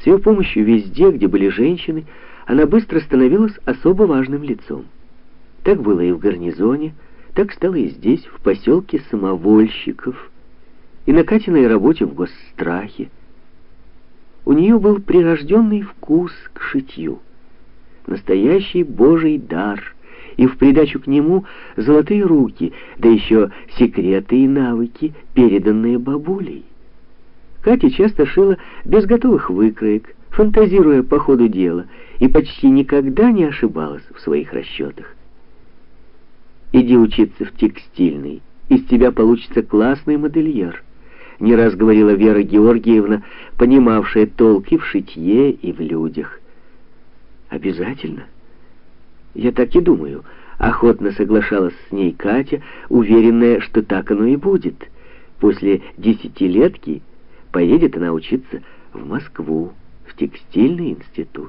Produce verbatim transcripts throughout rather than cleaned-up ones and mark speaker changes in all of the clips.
Speaker 1: С ее помощью везде, где были женщины, она быстро становилась особо важным лицом. Так было и в гарнизоне, так стало и здесь, в поселке самовольщиков, и на Катиной работе в госстрахе. У нее был прирожденный вкус к шитью, настоящий божий дар, и в придачу к нему золотые руки, да еще секреты и навыки, переданные бабулей. Катя часто шила без готовых выкроек, фантазируя по ходу дела, и почти никогда не ошибалась в своих расчетах. «Иди учиться в текстильный, из тебя получится классный модельер», не раз говорила Вера Георгиевна, понимавшая толк и в шитье, и в людях. «Обязательно. Я так и думаю», — охотно соглашалась с ней Катя, уверенная, что так оно и будет. После десятилетки поедет она учиться в Москву, в текстильный институт.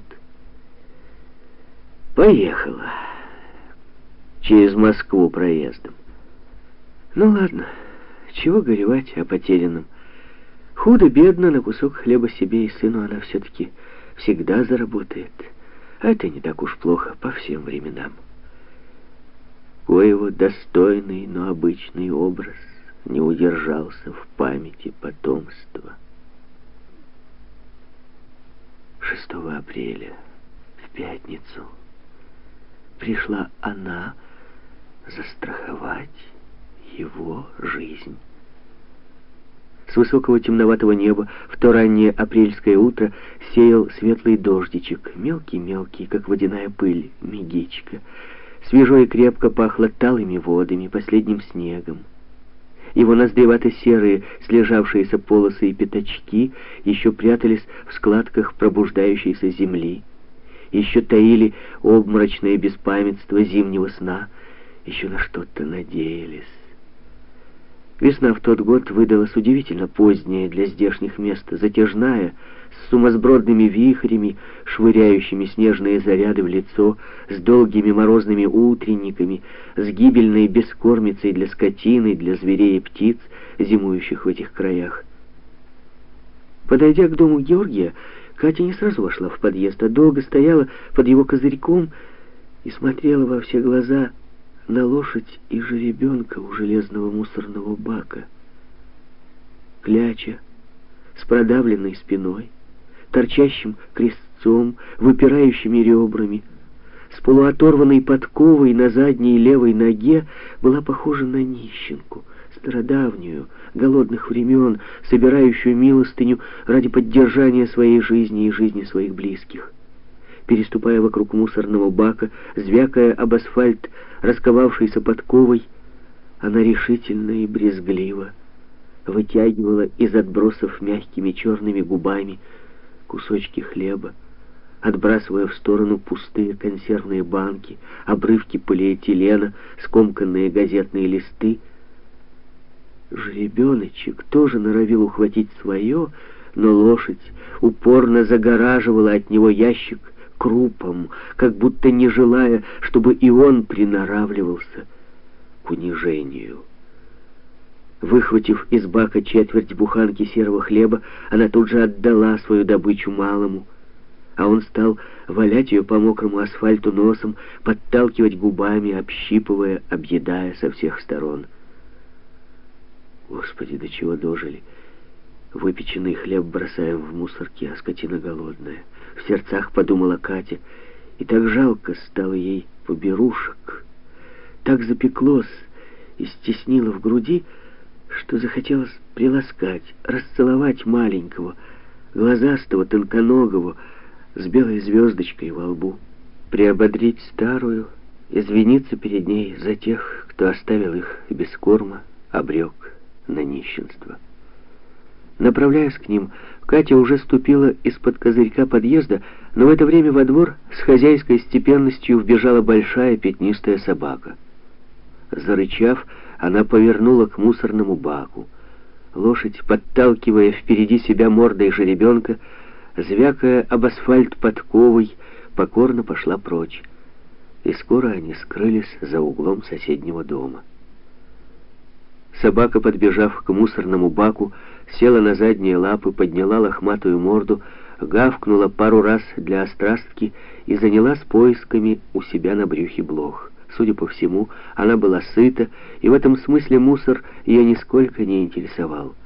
Speaker 1: Поехала. Через Москву проездом. Ну ладно, чего горевать о потерянном. Худо-бедно на кусок хлеба себе и сыну она все-таки всегда заработает. А это не так уж плохо по всем временам. Коего достойный, но обычный образ не удержался в памяти потомства. шестого апреля, в пятницу, пришла она застраховать его жизнь. С высокого темноватого неба в то раннее апрельское утро сеял светлый дождичек, мелкий-мелкий, как водяная пыль, мигичка. Свежо и крепко пахло талыми водами, последним снегом. Его ноздревато-серые слежавшиеся полосы и пятачки еще прятались в складках пробуждающейся земли, еще таили обморочное беспамятство зимнего сна, еще на что-то надеялись. Весна в тот год выдалась удивительно поздняя для здешних мест, затяжная, с сумасбродными вихрями, швыряющими снежные заряды в лицо, с долгими морозными утренниками, с гибельной бескормицей для скотины, для зверей и птиц, зимующих в этих краях. Подойдя к дому Георгия, Катя не сразу вошла в подъезд, а долго стояла под его козырьком и смотрела во все глаза на лошадь и жеребенка у железного мусорного бака. Кляча, с продавленной спиной, торчащим крестцом, выпирающими ребрами, с полуоторванной подковой на задней левой ноге, была похожа на нищенку, стародавнюю, голодных времен, собирающую милостыню ради поддержания своей жизни и жизни своих близких. Переступая вокруг мусорного бака, звякая об асфальт расковавшейся подковой, она решительно и брезгливо вытягивала из отбросов мягкими черными губами кусочки хлеба, отбрасывая в сторону пустые консервные банки, обрывки полиэтилена, скомканные газетные листы. Жеребеночек тоже норовил ухватить свое, но лошадь упорно загораживала от него ящик крупом, как будто не желая, чтобы и он приноравливался к унижению. Выхватив из бака четверть буханки серого хлеба, она тут же отдала свою добычу малому, а он стал валять ее по мокрому асфальту носом, подталкивать губами, общипывая, объедая со всех сторон. Господи, до чего дожили! Выпеченный хлеб бросаем в мусорки, а скотина голодная. В сердцах подумала Катя, и так жалко стало ей поберушек. Так запеклось и стеснило в груди, что захотелось приласкать, расцеловать маленького, глазастого, тонконогого, с белой звездочкой во лбу, приободрить старую, извиниться перед ней за тех, кто оставил их без корма, обрек на нищенство. Направляясь к ним, Катя уже ступила из-под козырька подъезда, но в это время во двор с хозяйской степенностью вбежала большая пятнистая собака. Зарычав, она повернула к мусорному баку. Лошадь, подталкивая впереди себя мордой жеребенка, звякая об асфальт подковой, покорно пошла прочь. И скоро они скрылись за углом соседнего дома. Собака, подбежав к мусорному баку, села на задние лапы, подняла лохматую морду, гавкнула пару раз для острастки и занялась поисками у себя на брюхе блох. Судя по всему, она была сыта, и в этом смысле мусор ее нисколько не интересовал.